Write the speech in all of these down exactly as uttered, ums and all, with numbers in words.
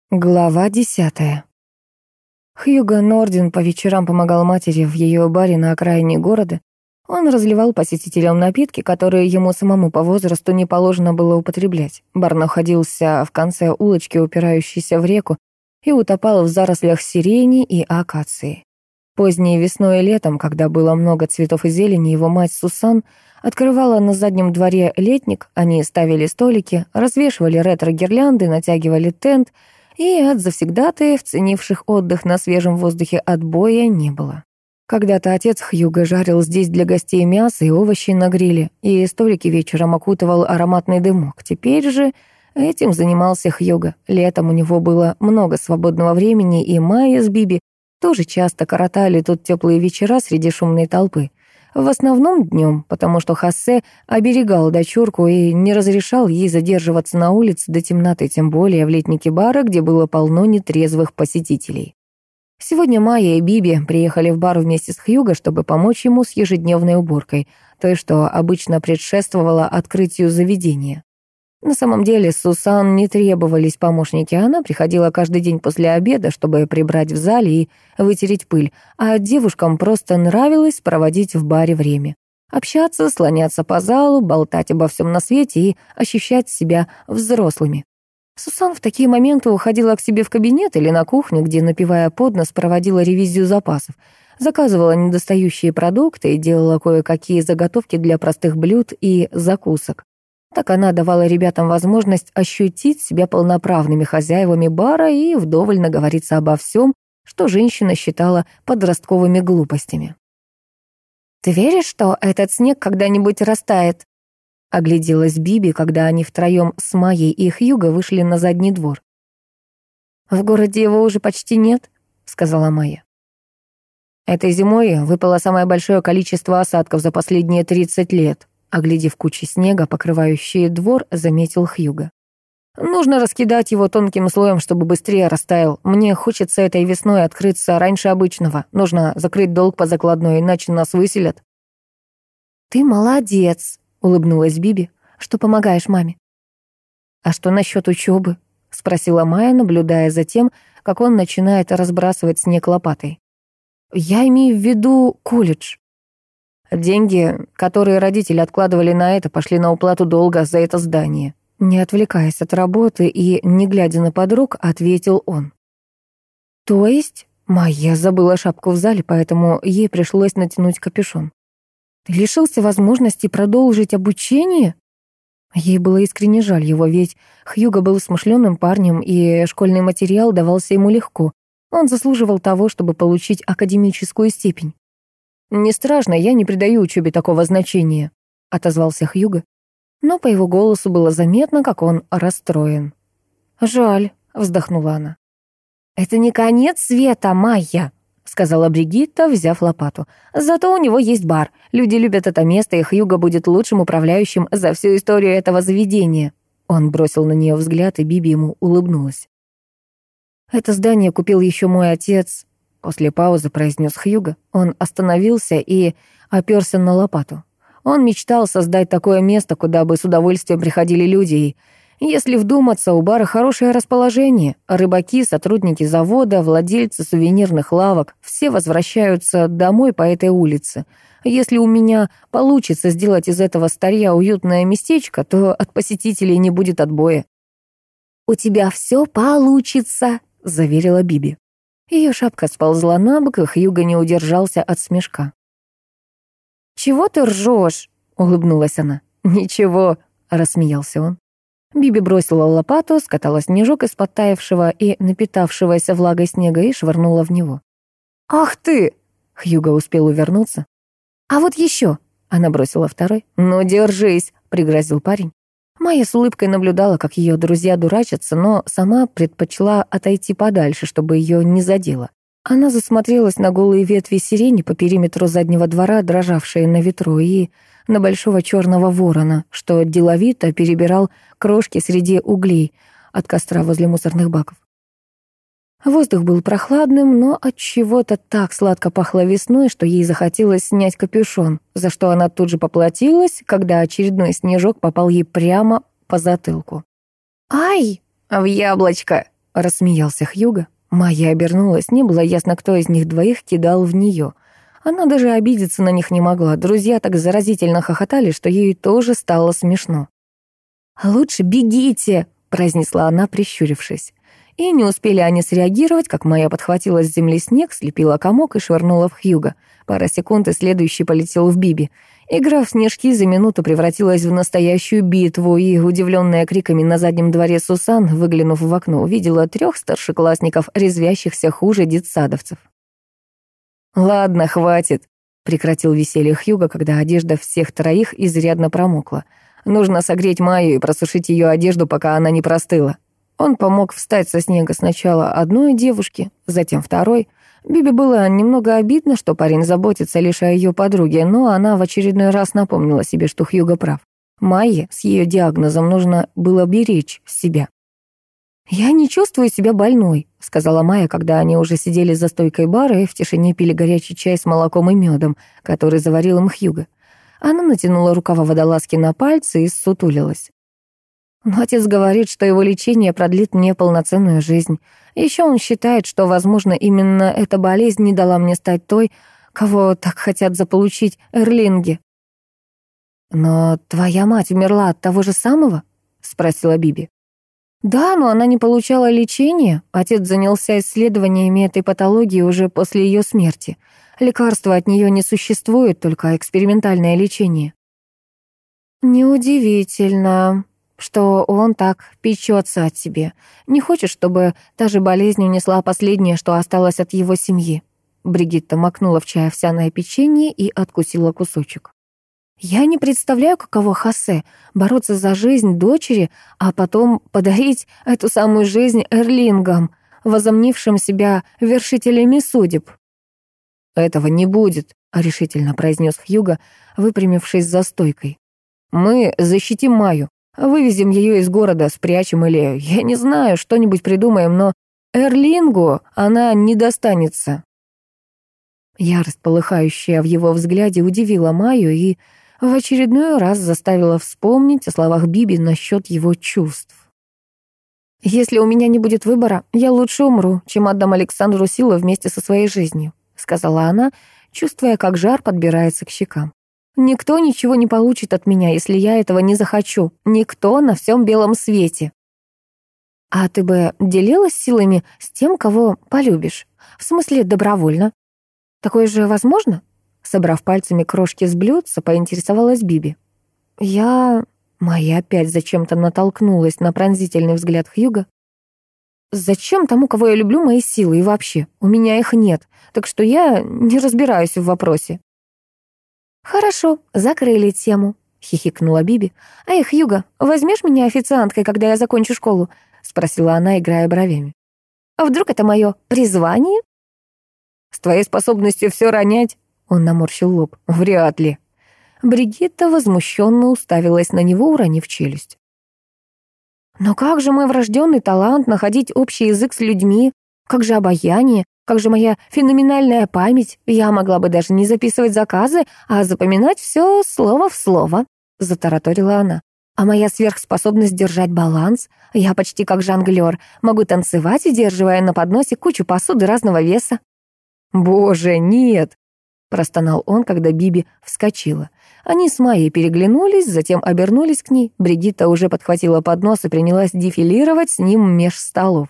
Глава десятая. Хьюго Нордин по вечерам помогал матери в ее баре на окраине города. Он разливал посетителям напитки, которые ему самому по возрасту не положено было употреблять. Бар находился в конце улочки, упирающейся в реку, и утопал в зарослях сирени и акации. Поздней весной и летом, когда было много цветов и зелени, его мать Сусан открывала на заднем дворе летник, они ставили столики, развешивали ретро-гирлянды, натягивали тент, и от завсегдатаев, ценивших отдых на свежем воздухе, отбоя не было. Когда-то отец Хьюго жарил здесь для гостей мясо и овощи на гриле, и столики вечером окутывал ароматный дымок. Теперь же этим занимался Хьюго. Летом у него было много свободного времени, и Майя с Биби тоже часто коротали тут теплые вечера среди шумной толпы. В основном днем, потому что Хосе оберегал дочурку и не разрешал ей задерживаться на улице до темноты, тем более в летнике бара, где было полно нетрезвых посетителей. Сегодня Майя и Биби приехали в бар вместе с Хьюго, чтобы помочь ему с ежедневной уборкой, той, что обычно предшествовала открытию заведения. На самом деле Сусан не требовались помощники, она приходила каждый день после обеда, чтобы прибрать в зале и вытереть пыль, а девушкам просто нравилось проводить в баре время. Общаться, слоняться по залу, болтать обо всем на свете и ощущать себя взрослыми. Сусан в такие моменты уходила к себе в кабинет или на кухню, где, напивая под нос, проводила ревизию запасов, заказывала недостающие продукты и делала кое-какие заготовки для простых блюд и закусок. Так она давала ребятам возможность ощутить себя полноправными хозяевами бара и вдоволь наговориться обо всем, что женщина считала подростковыми глупостями. «Ты веришь, что этот снег когда-нибудь растает?» — огляделась Биби, когда они втроем с Майей и Хьюго вышли на задний двор. «В городе его уже почти нет», — сказала Майя. «Этой зимой выпало самое большое количество осадков за последние тридцать лет», — оглядев кучи снега, покрывающие двор, заметил Хьюго. «Нужно раскидать его тонким слоем, чтобы быстрее растаял. Мне хочется этой весной открыться раньше обычного. Нужно закрыть долг по закладной, иначе нас выселят». «Ты молодец», — улыбнулась Биби, — «что помогаешь маме». «А что насчет учебы?» — спросила Майя, наблюдая за тем, как он начинает разбрасывать снег лопатой. «Я имею в виду колледж». «Деньги, которые родители откладывали на это, пошли на уплату долга за это здание». Не отвлекаясь от работы и не глядя на подруг, ответил он. «То есть?» Майя забыла шапку в зале, поэтому ей пришлось натянуть капюшон. «Ты лишился возможности продолжить обучение?» Ей было искренне жаль его, ведь Хьюго был смышленым парнем, и школьный материал давался ему легко. Он заслуживал того, чтобы получить академическую степень. «Не страшно, я не придаю учебе такого значения», — отозвался Хьюго. Но по его голосу было заметно, как он расстроен. «Жаль», — вздохнула она. «Это не конец света, Майя», — сказала Бригитта, взяв лопату. «Зато у него есть бар. Люди любят это место, и Хьюго будет лучшим управляющим за всю историю этого заведения». Он бросил на нее взгляд, и Биби ему улыбнулась. «Это здание купил еще мой отец», — после паузы произнес Хьюго. Он остановился и оперся на лопату. Он мечтал создать такое место, куда бы с удовольствием приходили люди, и, если вдуматься, у бара хорошее расположение. Рыбаки, сотрудники завода, владельцы сувенирных лавок — все возвращаются домой по этой улице. Если у меня получится сделать из этого старья уютное местечко, то от посетителей не будет отбоя». «У тебя все получится», — заверила Биби. Ее шапка сползла на бок, и Хьюго не удержался от смешка. «Чего ты ржешь?» — улыбнулась она. «Ничего», — рассмеялся он. Биби бросила лопату, скатала снежок из подтаявшего и напитавшегося влагой снега и швырнула в него. «Ах ты!» — Хьюго успел увернуться. «А вот еще!» — она бросила второй. «Ну, держись!» — пригрозил парень. Майя с улыбкой наблюдала, как ее друзья дурачатся, но сама предпочла отойти подальше, чтобы ее не задело. Она засмотрелась на голые ветви сирени по периметру заднего двора, дрожавшие на ветру, и на большого черного ворона, что деловито перебирал крошки среди углей от костра возле мусорных баков. Воздух был прохладным, но от чего-то так сладко пахло весной, что ей захотелось снять капюшон, за что она тут же поплатилась, когда очередной снежок попал ей прямо по затылку. «Ай!» «В яблочко!» — рассмеялся Хьюго. Майя обернулась, не было ясно, кто из них двоих кидал в нее. Она даже обидеться на них не могла. Друзья так заразительно хохотали, что ей тоже стало смешно. «Лучше бегите!» — произнесла она, прищурившись. И не успели они среагировать, как Майя подхватила с земли снег, слепила комок и швырнула в Хьюго. Пара секунд, и следующий полетел в Биби. Игра в снежки за минуту превратилась в настоящую битву, и, удивленная криками на заднем дворе Сусан, выглянув в окно, увидела трех старшеклассников, резвящихся хуже детсадовцев. «Ладно, хватит», — прекратил веселье Хьюго, когда одежда всех троих изрядно промокла. «Нужно согреть Майю и просушить ее одежду, пока она не простыла». Он помог встать со снега сначала одной девушке, затем второй. Биби было немного обидно, что парень заботится лишь о ее подруге, но она в очередной раз напомнила себе, что Хьюго прав. Майе с ее диагнозом нужно было беречь себя. «Я не чувствую себя больной», — сказала Майя, когда они уже сидели за стойкой бара и в тишине пили горячий чай с молоком и медом, который заварил им Хьюго. Она натянула рукава водолазки на пальцы и ссутулилась. Но отец говорит, что его лечение продлит мне полноценную жизнь. Еще он считает, что, возможно, именно эта болезнь не дала мне стать той, кого так хотят заполучить эрлинги. «Но твоя мать умерла от того же самого?» — спросила Биби. «Да, но она не получала лечения. Отец занялся исследованиями этой патологии уже после ее смерти. Лекарства от нее не существует, только экспериментальное лечение». «Неудивительно, что он так печется о тебе. Не хочет, чтобы та же болезнь унесла последнее, что осталось от его семьи». Бригитта макнула в чай овсяное печенье и откусила кусочек. «Я не представляю, каково Хосе бороться за жизнь дочери, а потом подарить эту самую жизнь эрлингам, возомнившим себя вершителями судеб». «Этого не будет», — решительно произнес Хьюго, выпрямившись за стойкой. «Мы защитим Майю. Вывезем ее из города, спрячем или, я не знаю, что-нибудь придумаем, но эрлингу она не достанется». Ярость, полыхающая в его взгляде, удивила Майю и в очередной раз заставила вспомнить о словах Биби насчет его чувств. «Если у меня не будет выбора, я лучше умру, чем отдам Александру силу вместе со своей жизнью», сказала она, чувствуя, как жар подбирается к щекам. «Никто ничего не получит от меня, если я этого не захочу. Никто на всем белом свете». «А ты бы делилась силами с тем, кого полюбишь? В смысле, добровольно? Такое же возможно?» Собрав пальцами крошки с блюдца, поинтересовалась Биби. «Я...» Майя опять зачем-то натолкнулась на пронзительный взгляд Хьюго. «Зачем тому, кого я люблю, мои силы? И вообще, у меня их нет, так что я не разбираюсь в вопросе». «Хорошо, закрыли тему», — хихикнула Биби. «Эй, Хьюго, возьмешь меня официанткой, когда я закончу школу?» — спросила она, играя бровями. «А вдруг это мое призвание?» «С твоей способностью все ронять?» — он наморщил лоб. «Вряд ли». Бригитта возмущенно уставилась на него, уронив челюсть. «Но как же мой врожденный талант находить общий язык с людьми? Как же обаяние? Как же моя феноменальная память? Я могла бы даже не записывать заказы, а запоминать все слово в слово», — затараторила она. «А моя сверхспособность держать баланс? Я почти как жонглёр, могу танцевать, удерживая на подносе кучу посуды разного веса». «Боже, нет!» — простонал он, когда Биби вскочила. Они с Майей переглянулись, затем обернулись к ней. Бригитта уже подхватила поднос и принялась дефилировать с ним меж столов.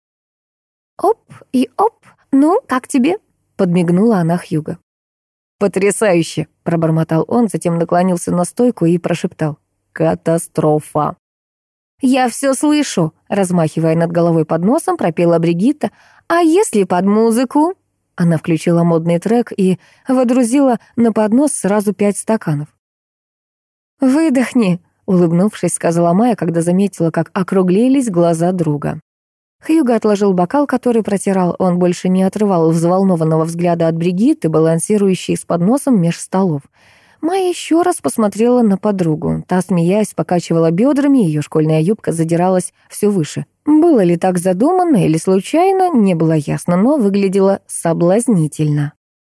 «Оп и оп, ну, как тебе?» — подмигнула она Хьюго. «Потрясающе!» — пробормотал он, затем наклонился на стойку и прошептал. «Катастрофа!» «Я все слышу!» — размахивая над головой подносом, пропела Бригитта. «А если под музыку?» Она включила модный трек и водрузила на поднос сразу пять стаканов. «Выдохни», — улыбнувшись, сказала Майя, когда заметила, как округлились глаза друга. Хьюго отложил бокал, который протирал. Он больше не отрывал взволнованного взгляда от Бригитты, балансирующей с подносом меж столов. Майя еще раз посмотрела на подругу. Та, смеясь, покачивала бедрами, ее школьная юбка задиралась все выше. Было ли так задумано или случайно, не было ясно, но выглядело соблазнительно.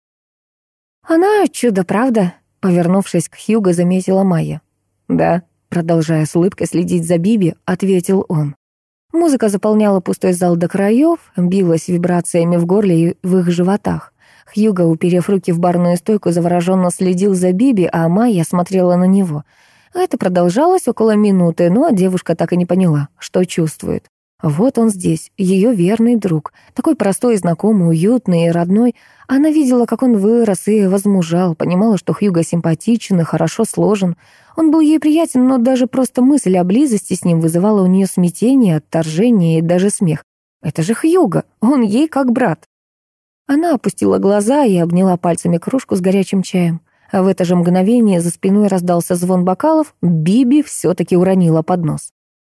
«Она чудо, правда?» — повернувшись к Хьюго, заметила Майя. «Да», — продолжая с улыбкой следить за Биби, ответил он. Музыка заполняла пустой зал до краев, билась вибрациями в горле и в их животах. Хьюго, уперев руки в барную стойку, завороженно следил за Биби, а Майя смотрела на него. Это продолжалось около минуты, но девушка так и не поняла, что чувствует. Вот он здесь, ее верный друг, такой простой, знакомый, уютный и родной. Она видела, как он вырос и возмужал, понимала, что Хьюго симпатичен и хорошо сложен. Он был ей приятен, но даже просто мысль о близости с ним вызывала у нее смятение, отторжение и даже смех. Это же Хьюго, он ей как брат. Она опустила глаза и обняла пальцами кружку с горячим чаем. А в это же мгновение за спиной раздался звон бокалов, Биби все-таки уронила поднос.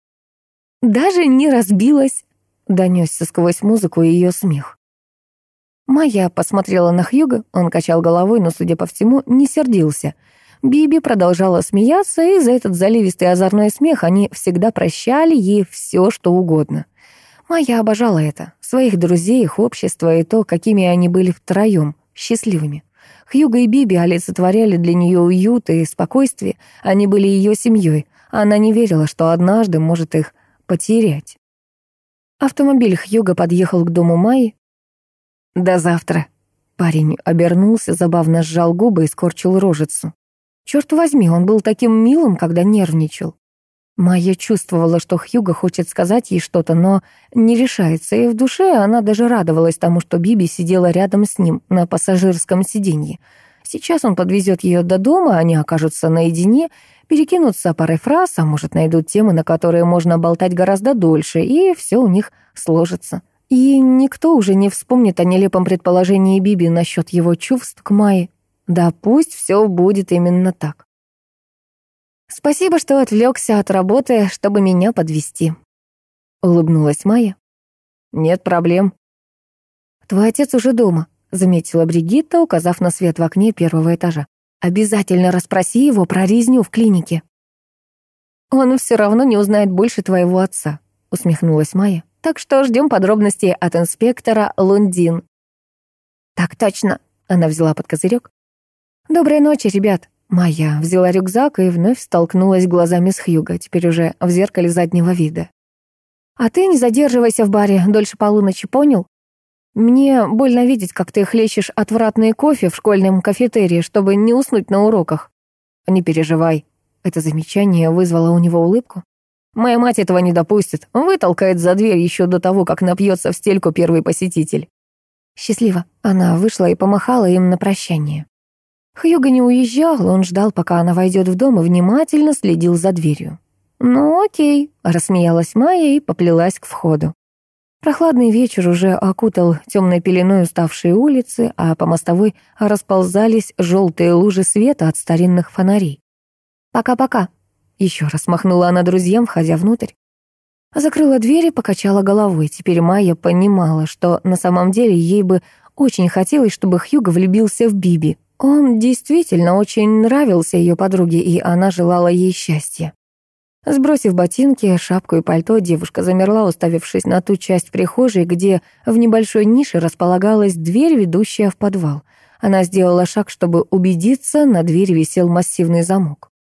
«Даже не разбилась», — донесся сквозь музыку ее смех. Майя посмотрела на Хьюго, он качал головой, но, судя по всему, не сердился. Биби продолжала смеяться, и за этот заливистый озорной смех они всегда прощали ей все, что угодно. Майя обожала это, своих друзей, их общество и то, какими они были втроем, счастливыми. Хьюго и Биби олицетворяли для нее уют и спокойствие, они были ее семьей. Она не верила, что однажды может их потерять. Автомобиль Хьюго подъехал к дому Майи. «До завтра». Парень обернулся, забавно сжал губы и скорчил рожицу. Черт возьми, он был таким милым, когда нервничал. Майя чувствовала, что Хьюго хочет сказать ей что-то, но не решается, и в душе она даже радовалась тому, что Биби сидела рядом с ним на пассажирском сиденье. Сейчас он подвезет ее до дома, они окажутся наедине, перекинутся парой фраз, а может, найдут темы, на которые можно болтать гораздо дольше, и все у них сложится. И никто уже не вспомнит о нелепом предположении Биби насчет его чувств к Майе. Да пусть все будет именно так. «Спасибо, что отвлекся от работы, чтобы меня подвезти», — улыбнулась Майя. «Нет проблем». «Твой отец уже дома», — заметила Бригитта, указав на свет в окне первого этажа. «Обязательно расспроси его про резню в клинике». «Он все равно не узнает больше твоего отца», — усмехнулась Майя. «Так что ждем подробностей от инспектора Лундин». «Так точно», — она взяла под козырек. «Доброй ночи, ребят». Майя взяла рюкзак и вновь столкнулась глазами с Хьюго, теперь уже в зеркале заднего вида. «А ты не задерживайся в баре дольше полуночи, понял? Мне больно видеть, как ты хлещешь отвратный кофе в школьном кафетерии, чтобы не уснуть на уроках». «Не переживай». Это замечание вызвало у него улыбку. «Моя мать этого не допустит, вытолкает за дверь еще до того, как напьется в стельку первый посетитель». «Счастливо». Она вышла и помахала им на прощание. Хьюго не уезжал, он ждал, пока она войдет в дом, и внимательно следил за дверью. «Ну окей», — рассмеялась Майя и поплелась к входу. Прохладный вечер уже окутал темной пеленой уставшие улицы, а по мостовой расползались желтые лужи света от старинных фонарей. «Пока-пока», — еще раз махнула она друзьям, входя внутрь. Закрыла дверь и покачала головой. Теперь Майя понимала, что на самом деле ей бы очень хотелось, чтобы Хьюго влюбился в Биби. Он действительно очень нравился ее подруге, и она желала ей счастья. Сбросив ботинки, шапку и пальто, девушка замерла, уставившись на ту часть прихожей, где в небольшой нише располагалась дверь, ведущая в подвал. Она сделала шаг, чтобы убедиться, на двери висел массивный замок.